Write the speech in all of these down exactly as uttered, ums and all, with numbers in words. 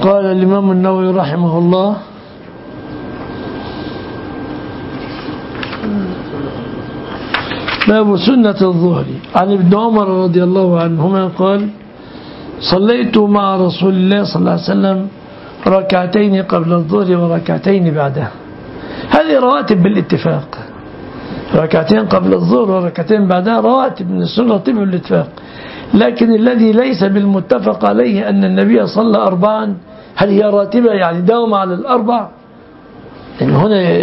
قال الإمام النووي رحمه الله: باب سنة الظهر. عن ابن عمر رضي الله عنهما قال: صليت مع رسول الله صلى الله عليه وسلم ركعتين قبل الظهر وركعتين بعدها. هذه رواتب بالاتفاق، ركعتين قبل الظهر وركعتين بعدها رواتب من السنة راتب بالاتفاق. لكن الذي ليس بالمتفق عليه أن النبي صلى أربعا، هل هي راتبة يعني داوم على الأربع؟ لأن هنا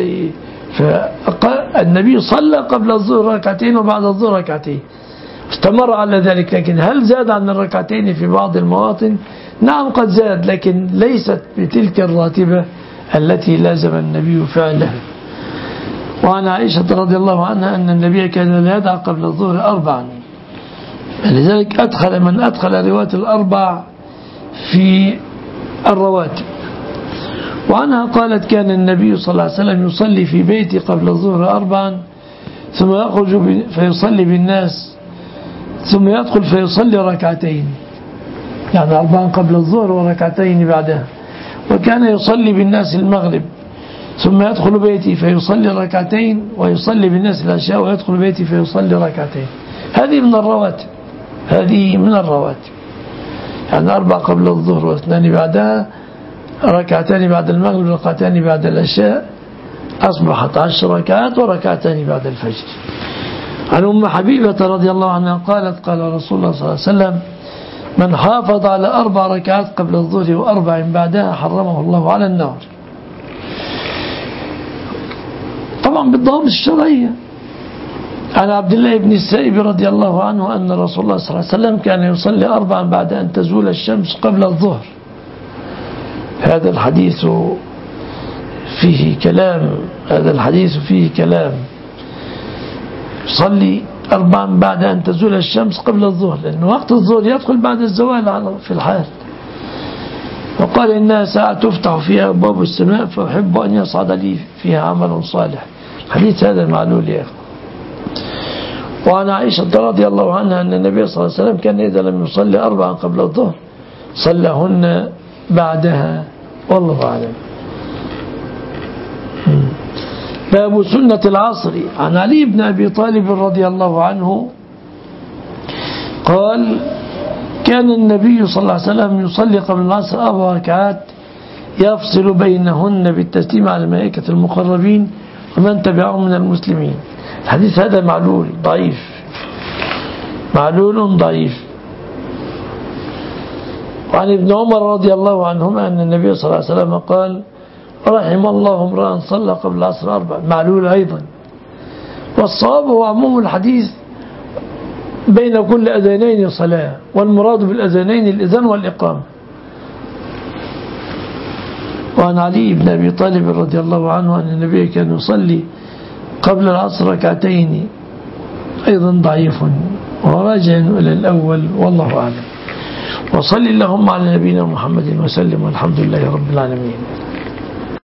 النبي صلى قبل الظهر ركعتين وبعد الظهر ركعتين، استمر على ذلك. لكن هل زاد عن الركعتين في بعض المواطن؟ نعم قد زاد، لكن ليست بتلك الراتبة التي لازم النبي فعلها. وعن عائشة رضي الله عنها أن النبي كان لا يدع قبل الظهر أربعا، لذلك أدخل من أدخل رواية الأربع في الرواتب. وعنها قالت: كان النبي صلى الله عليه وسلم يصلي في بيتي قبل الظهر أربعا ثم يخرج فيصلي بالناس ثم يدخل فيصلي ركعتين، يعني أربعا قبل الظهر وركعتين بعدها. وكان يصلي بالناس المغرب ثم يدخل بيتي فيصلي ركعتين ويصلي بالناس العشاء ويدخل بيتي فيصلي ركعتين. هذه من الرواتب، هذه من الرواتب، يعني أربع قبل الظهر واثنان بعدها، ركعتان بعد المغرب وركعتان بعد العشاء، أصبحت عشر ركعات وركعتان بعد الفجر. عن أم حبيبة رضي الله عنها قالت: قال رسول الله صلى الله عليه وسلم: من حافظ على أربع ركعات قبل الظهر وأربع بعدها حرمه الله على النار. طبعا بالضوابط الشرعية. عن عبد الله بن السائب رضي الله عنه أن رسول الله صلى الله عليه وسلم كان يصلي أربعا بعد أن تزول الشمس قبل الظهر. هذا الحديث فيه كلام، هذا الحديث فيه كلام. صلي أربعا بعد أن تزول الشمس قبل الظهر، لأن وقت الظهر يدخل بعد الزوال في الحال. وقال: إنها ساعة تفتح فيها أبواب السماء فأحب أن يصعد لي فيها عمل صالح. الحديث هذا معلول يا أخي. وعن عائشة رضي الله عنها أن النبي صلى الله عليه وسلم كان إذا لم يصلي أربعا قبل الظهر صلىهن بعدها، والله أعلم. باب سنة العصر. عن علي بن أبي طالب رضي الله عنه قال: كان النبي صلى الله عليه وسلم يصلي قبل العصر أربع ركعات يفصل بينهن بالتسليم على الملائكة المقربين ومن تبعهم من المسلمين. الحديث هذا معلول ضعيف، معلول ضعيف. وعن ابن عمر رضي الله عنهما أن النبي صلى الله عليه وسلم قال: رحم الله امرأ صلى قبل العصر أربع، معلول أيضا. والصواب هو عموم الحديث بين كل أذانين صلاة، والمراد بالأذانين الإذان والإقامة. وعن علي بن أبي طالب رضي الله عنه أن النبي كان يصلي قبل العصر ركعتين، أيضا ضعيف وراجع إلى الأول، والله أعلم. وصل اللهم على نبينا محمد وسلم، والحمد لله رب العالمين.